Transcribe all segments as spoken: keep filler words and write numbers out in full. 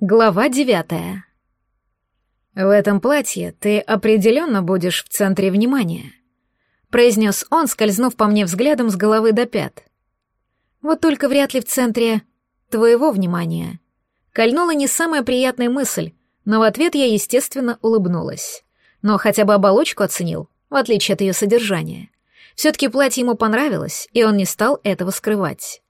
Глава девятая. «В этом платье ты определенно будешь в центре внимания», — произнес он, скользнув по мне взглядом с головы до пят. «Вот только вряд ли в центре твоего внимания». Кольнула не самая приятная мысль, но в ответ я, естественно, улыбнулась. Но хотя бы оболочку оценил, в отличие от ее содержания. Все-таки платье ему понравилось, и он не стал этого скрывать.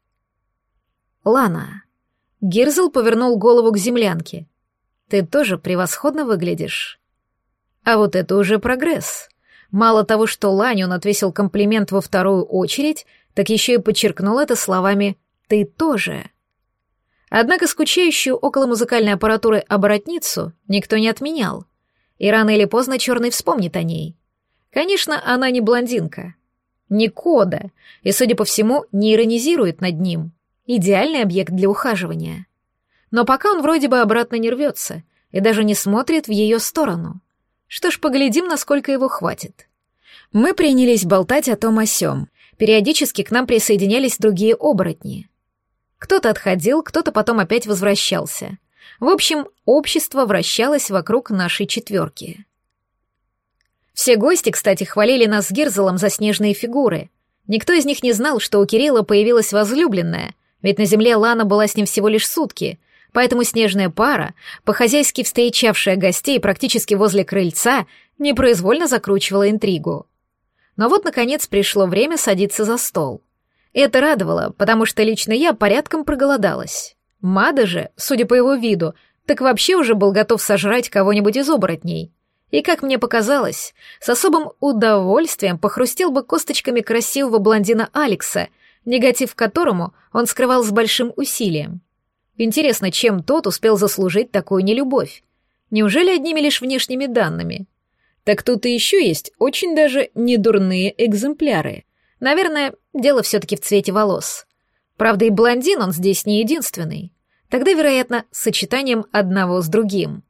«Лана». Гирзл повернул голову к землянке. «Ты тоже превосходно выглядишь». А вот это уже прогресс. Мало того, что Лане он отвесил комплимент во вторую очередь, так еще и подчеркнул это словами «ты тоже». Однако скучающую около музыкальной аппаратуры оборотницу никто не отменял, и рано или поздно Черный вспомнит о ней. Конечно, она не блондинка, не Кода, и, судя по всему, не иронизирует над ним. Идеальный объект для ухаживания. Но пока он вроде бы обратно не рвется и даже не смотрит в ее сторону. Что ж, поглядим, насколько его хватит. Мы принялись болтать о том о сём. Периодически к нам присоединялись другие оборотни. Кто-то отходил, кто-то потом опять возвращался. В общем, общество вращалось вокруг нашей четверки. Все гости, кстати, хвалили нас с Гирзелом за снежные фигуры. Никто из них не знал, что у Кирилла появилась возлюбленная, ведь на земле Лана была с ним всего лишь сутки, поэтому снежная пара, по-хозяйски встречавшая гостей практически возле крыльца, непроизвольно закручивала интригу. Но вот, наконец, пришло время садиться за стол. И это радовало, потому что лично я порядком проголодалась. Мада же, судя по его виду, так вообще уже был готов сожрать кого-нибудь из оборотней. И, как мне показалось, с особым удовольствием похрустел бы косточками красивого блондина Алекса, негатив к которому он скрывал с большим усилием. Интересно, чем тот успел заслужить такую нелюбовь? Неужели одними лишь внешними данными? Так тут и еще есть очень даже недурные экземпляры. Наверное, дело все-таки в цвете волос. Правда, и блондин он здесь не единственный. Тогда, вероятно, с сочетанием одного с другим.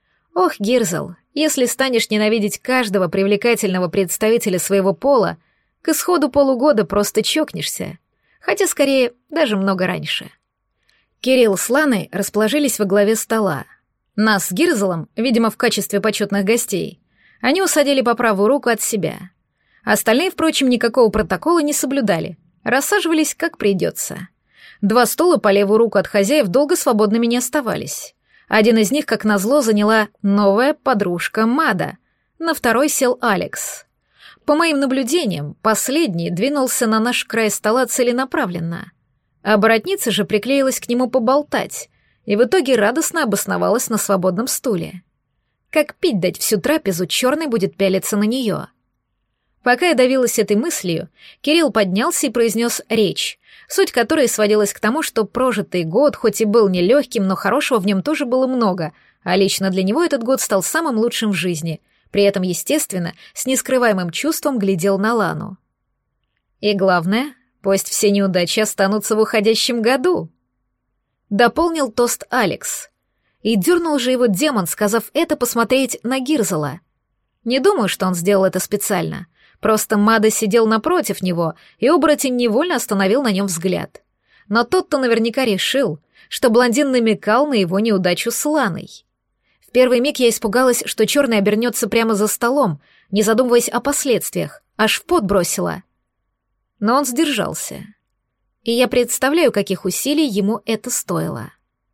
Ох, Гирзл, если станешь ненавидеть каждого привлекательного представителя своего пола, к исходу полугода просто чокнешься, хотя, скорее, даже много раньше. Кирилл с Ланой расположились во главе стола. Нас с Гирзлом, видимо, в качестве почетных гостей, они усадили по правую руку от себя. Остальные, впрочем, никакого протокола не соблюдали, рассаживались как придется. Два стула по левую руку от хозяев долго свободными не оставались. Один из них, как назло, заняла новая подружка Мада, на второй сел Алекс. По моим наблюдениям, последний двинулся на наш край стола целенаправленно. Оборотница же приклеилась к нему поболтать, и в итоге радостно обосновалась на свободном стуле. Как пить дать всю трапезу, Черный будет пялиться на нее. Пока я давилась этой мыслью, Кирилл поднялся и произнес речь, суть которой сводилась к тому, что прожитый год, хоть и был нелегким, но хорошего в нем тоже было много, а лично для него этот год стал самым лучшим в жизни, при этом, естественно, с нескрываемым чувством глядел на Лану. И главное, пусть все неудачи останутся в уходящем году. Дополнил тост Алекс. И дернул же его демон, сказав это, посмотреть на Гирзела. Не думаю, что он сделал это специально. Просто Мада сидел напротив него, и оборотень невольно остановил на нем взгляд. Но тот-то наверняка решил, что блондин намекал на его неудачу с Ланой. В первый миг я испугалась, что Черный обернется прямо за столом, не задумываясь о последствиях, аж в пот бросила. Но он сдержался. И я представляю, каких усилий ему это стоило.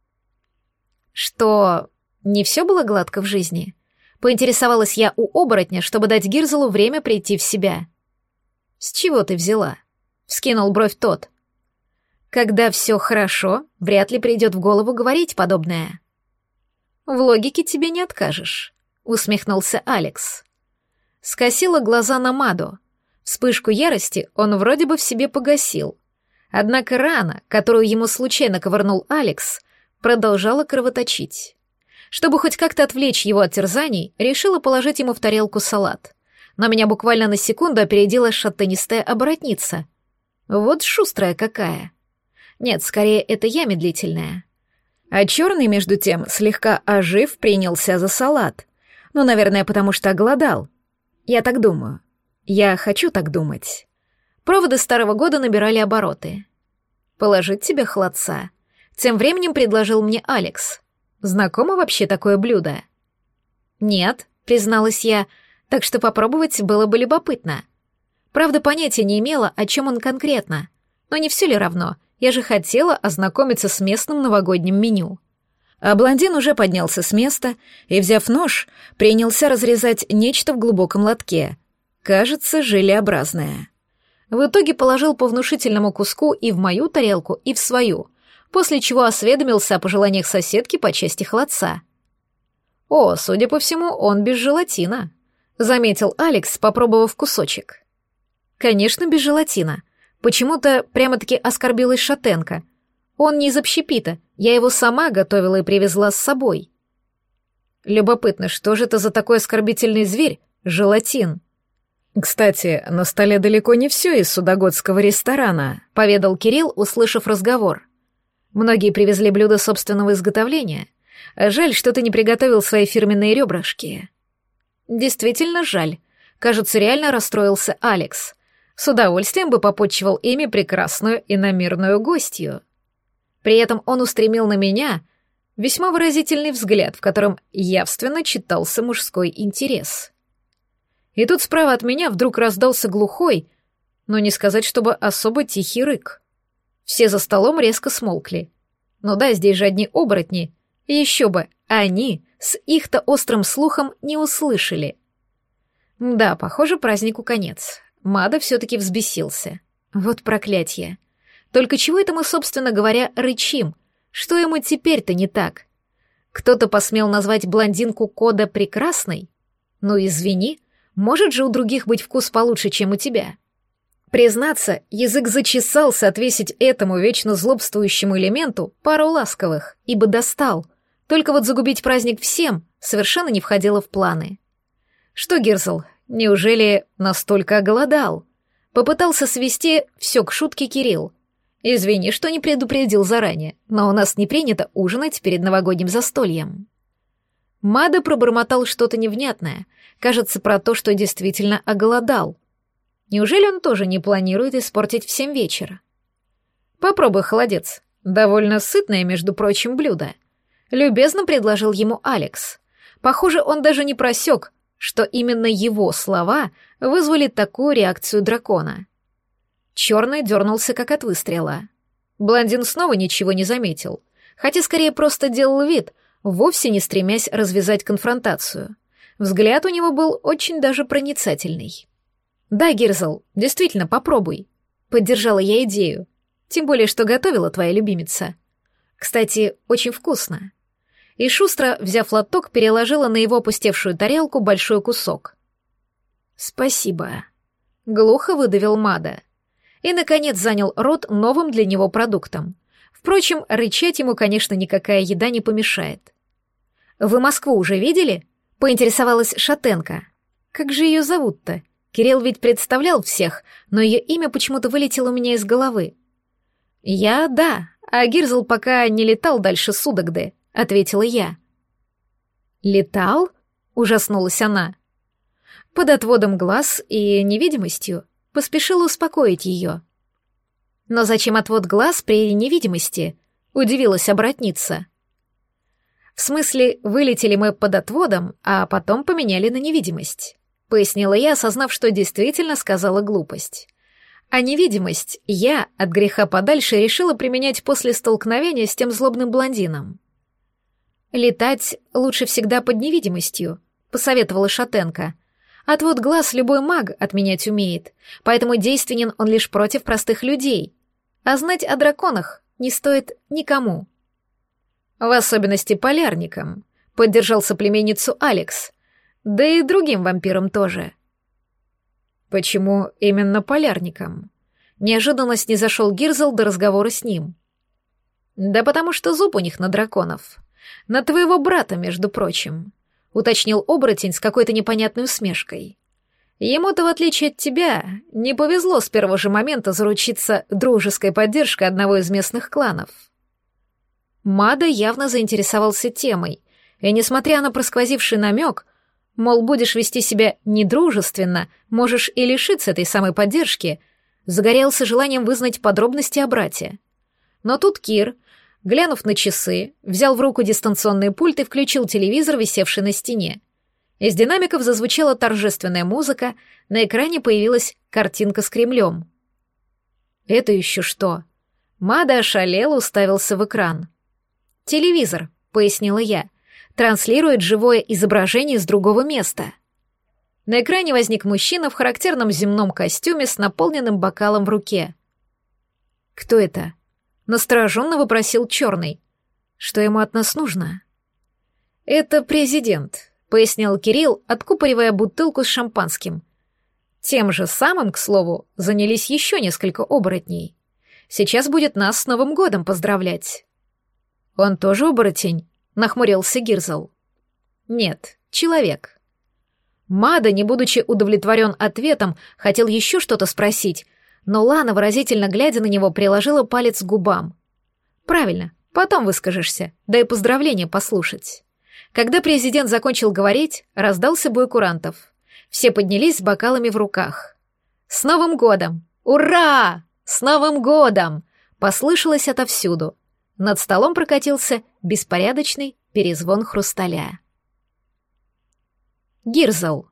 Что, не все было гладко в жизни? Поинтересовалась я у оборотня, чтобы дать Гирзелу время прийти в себя. «С чего ты взяла?» — вскинул бровь тот. «Когда все хорошо, вряд ли придет в голову говорить подобное». «В логике тебе не откажешь», — усмехнулся Алекс. Скосила глаза на Маду. Вспышку ярости он вроде бы в себе погасил. Однако рана, которую ему случайно ковырнул Алекс, продолжала кровоточить. Чтобы хоть как-то отвлечь его от терзаний, решила положить ему в тарелку салат. Но меня буквально на секунду опередила шатенистая оборотница. Вот шустрая какая. Нет, скорее, это я медлительная. А Черный, между тем, слегка ожив, принялся за салат. Ну, наверное, потому что оголодал. Я так думаю. Я хочу так думать. Проводы Старого года набирали обороты. «Положить тебе холодца?» Тем временем предложил мне Алекс. знакомо вообще такое блюдо?» «Нет», — призналась я, так что попробовать было бы любопытно. Правда, понятия не имела, о чем он конкретно. Но не все ли равно? Я же хотела ознакомиться с местным новогодним меню. А блондин уже поднялся с места и, взяв нож, принялся разрезать нечто в глубоком лотке. Кажется, желеобразное. В итоге положил по внушительному куску и в мою тарелку, и в свою, после чего осведомился о пожеланиях соседки по части холодца. «О, судя по всему, он без желатина», — заметил Алекс, попробовав кусочек. «Конечно, без желатина. Почему-то прямо-таки оскорбилась Шатенко. Он не из общепита, я его сама готовила и привезла с собой». «Любопытно, что же это за такой оскорбительный зверь, желатин?» «Кстати, на столе далеко не все из судогодского ресторана», — поведал Кирилл, услышав разговор. «Многие привезли блюда собственного изготовления. Жаль, что ты не приготовил свои фирменные ребрышки». «Действительно жаль. Кажется, реально расстроился Алекс. С удовольствием бы попотчевал ими прекрасную иномирную гостью». При этом он устремил на меня весьма выразительный взгляд, в котором явственно читался мужской интерес. И тут справа от меня вдруг раздался глухой, но не сказать, чтобы особо тихий рык. Все за столом резко смолкли. Ну да, здесь же одни оборотни. И еще бы, они с их-то острым слухом не услышали. Да, похоже, празднику конец. Мада все-таки взбесился. Вот проклятье. Только чего это мы, собственно говоря, рычим? Что ему теперь-то не так? Кто-то посмел назвать блондинку Кода прекрасной? Ну, извини, может же у других быть вкус получше, чем у тебя. Признаться, язык зачесался отвесить этому вечно злобствующему элементу пару ласковых, ибо достал. Только вот загубить праздник всем совершенно не входило в планы. Что, Гирзл, неужели настолько оголодал? Попытался свести все к шутке Кирилл. Извини, что не предупредил заранее, но у нас не принято ужинать перед новогодним застольем. Мада пробормотал что-то невнятное, кажется, про то, что действительно оголодал. Неужели он тоже не планирует испортить всем вечер? Попробуй, холодец. Довольно сытное, между прочим, блюдо. Любезно предложил ему Алекс. Похоже, он даже не просек, что именно его слова вызвали такую реакцию дракона. Черный дернулся, как от выстрела. Блондин снова ничего не заметил, хотя скорее просто делал вид, вовсе не стремясь развязать конфронтацию. Взгляд у него был очень даже проницательный. «Да, Гирзл, действительно, попробуй», — поддержала я идею, тем более, что готовила твоя любимица. Кстати, очень вкусно. И шустро, взяв лоток, переложила на его опустевшую тарелку большой кусок. «Спасибо», — глухо выдавил Мада. И, наконец, занял рот новым для него продуктом. Впрочем, рычать ему, конечно, никакая еда не помешает. «Вы Москву уже видели?» — поинтересовалась Шатенко. «Как же ее зовут-то? Кирилл ведь представлял всех, но ее имя почему-то вылетело у меня из головы». «Я — да, а Гирзл пока не летал дальше Судогды», — ответила я. «Летал?» — ужаснулась она. Под отводом глаз и невидимостью поспешила успокоить ее. «Но зачем отвод глаз при невидимости?» — удивилась оборотница. «В смысле, вылетели мы под отводом, а потом поменяли на невидимость», — пояснила я, осознав, что действительно сказала глупость. А невидимость я, от греха подальше, решила применять после столкновения с тем злобным блондином. «Летать лучше всегда под невидимостью», — посоветовала Шатенко. «Отвод глаз любой маг отменять умеет, поэтому действенен он лишь против простых людей. А знать о драконах не стоит никому». «В особенности полярникам», — поддержал соплеменницу Алекс. «Да и другим вампирам тоже». «Почему именно полярникам?» Неожиданно снизошел Гирзл до разговора с ним. «Да потому что зуб у них на драконов. На твоего брата, между прочим», — уточнил оборотень с какой-то непонятной усмешкой. «Ему-то, в отличие от тебя, не повезло с первого же момента заручиться дружеской поддержкой одного из местных кланов». Мада явно заинтересовался темой, и, несмотря на просквозивший намек, мол, будешь вести себя недружественно, можешь и лишиться этой самой поддержки, загорелся желанием вызнать подробности о брате. Но тут Кир Глянув на часы, взял в руку дистанционный пульт и включил телевизор, висевший на стене. Из динамиков зазвучала торжественная музыка, на экране появилась картинка с Кремлем. «Это еще что?» Мада ошалел, уставился в экран. «Телевизор», — пояснила я, — «транслирует живое изображение с другого места». На экране возник мужчина в характерном земном костюме с наполненным бокалом в руке. «Кто это?» — настороженно вопросил Черный. «Что ему от нас нужно?» «Это президент», — пояснил Кирилл, откупоривая бутылку с шампанским. Тем же самым, к слову, занялись еще несколько оборотней. Сейчас будет нас с Новым годом поздравлять. «Он тоже оборотень?» — нахмурился Гирзл. «Нет, человек». Мада, не будучи удовлетворен ответом, хотел еще что-то спросить, но Лана, выразительно глядя на него, приложила палец к губам. «Правильно, потом выскажешься, да и поздравления послушать». Когда президент закончил говорить, раздался бой курантов. Все поднялись с бокалами в руках. «С Новым годом! Ура! С Новым годом!» Послышалось отовсюду. Над столом прокатился беспорядочный перезвон хрусталя. Гирзл.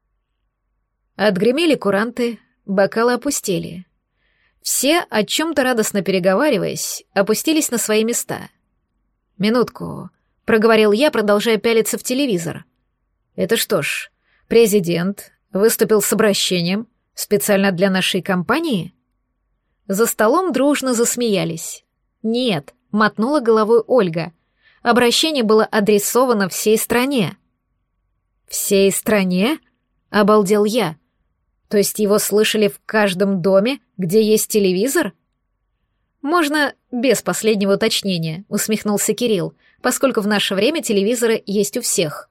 Отгремели куранты, бокалы опустели. Все, о чем-то радостно переговариваясь, опустились на свои места. «Минутку», — проговорил я, продолжая пялиться в телевизор. «Это что ж, президент выступил с обращением специально для нашей компании?» За столом дружно засмеялись. «Нет», — мотнула головой Ольга. «Обращение было адресовано всей стране». «Всей стране?» — обалдел я. «То есть его слышали в каждом доме, где есть телевизор?» «Можно без последнего уточнения», — усмехнулся Кирилл, «поскольку в наше время телевизоры есть у всех».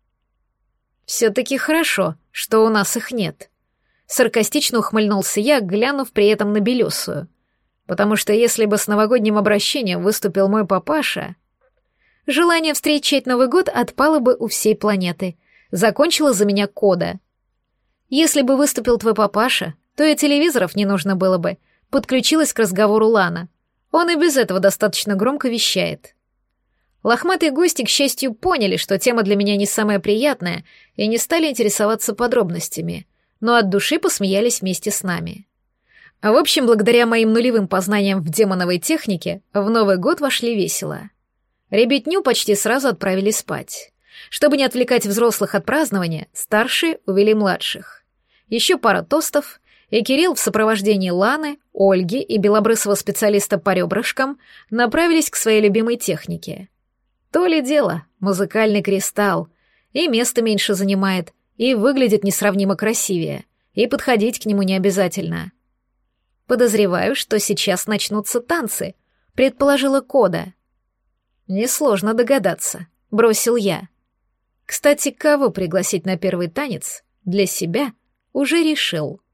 «Все-таки хорошо, что у нас их нет», — саркастично ухмыльнулся я, глянув при этом на Белесую. «Потому что если бы с новогодним обращением выступил мой папаша, желание встречать Новый год отпало бы у всей планеты», — закончила за меня Кода. «Если бы выступил твой папаша, то и телевизоров не нужно было бы», — подключилась к разговору Лана. «Он и без этого достаточно громко вещает». Лохматые гости, к счастью, поняли, что тема для меня не самая приятная, и не стали интересоваться подробностями, но от души посмеялись вместе с нами. В общем, благодаря моим нулевым познаниям в демоновой технике, в Новый год вошли весело. Ребятню почти сразу отправили спать. Чтобы не отвлекать взрослых от празднования, старшие увели младших. Еще пара тостов, и Кирилл в сопровождении Ланы, Ольги и белобрысого специалиста по ребрышкам направились к своей любимой технике. То ли дело, музыкальный кристалл, и место меньше занимает, и выглядит несравнимо красивее, и подходить к нему не обязательно. «Подозреваю, что сейчас начнутся танцы», — предположила Кода. «Несложно догадаться», — бросил я. Кстати, кого пригласить на первый танец, для себя уже решил.